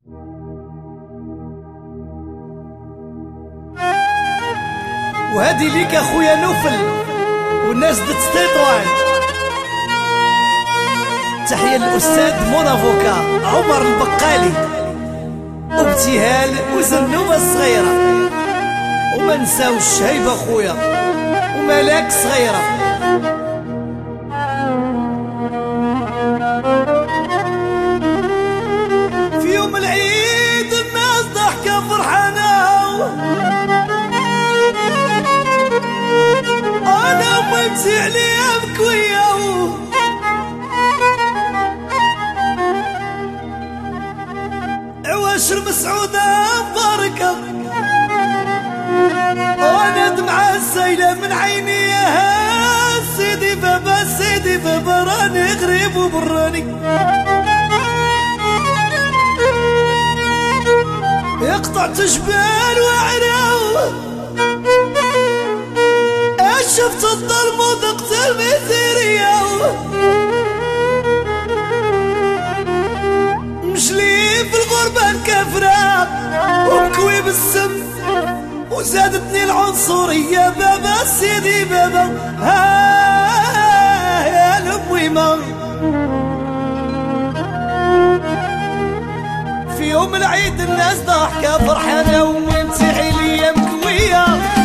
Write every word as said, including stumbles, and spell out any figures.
وهادي ليك اخويا نوفل والناس دت تطوان. تحية للأستاذ مونافوكا عمر البقالي وابتهال وزنوبة الصغيرة، وما نساوش شهيبة خويا وملاك صغيرة. في يوم العيد الناس ضحكة فرحانة، أنا ومتي عليها مكوية، عواشر مسعودة مباركة، وانا دمعة سايلة من عيني. يا سيدي بابا سيدي بابا راني غريب وبراني، يقطع جبال وعراو، شفت الظلم وذقت المثيرية، مشلي في الغربة الكفرة ومكوي بالسم، وزادتني العنصرية. بابا سيدي بابا ها يا المويمة. في يوم العيد الناس ضحكة فرحانة ومتي عليا مكوية،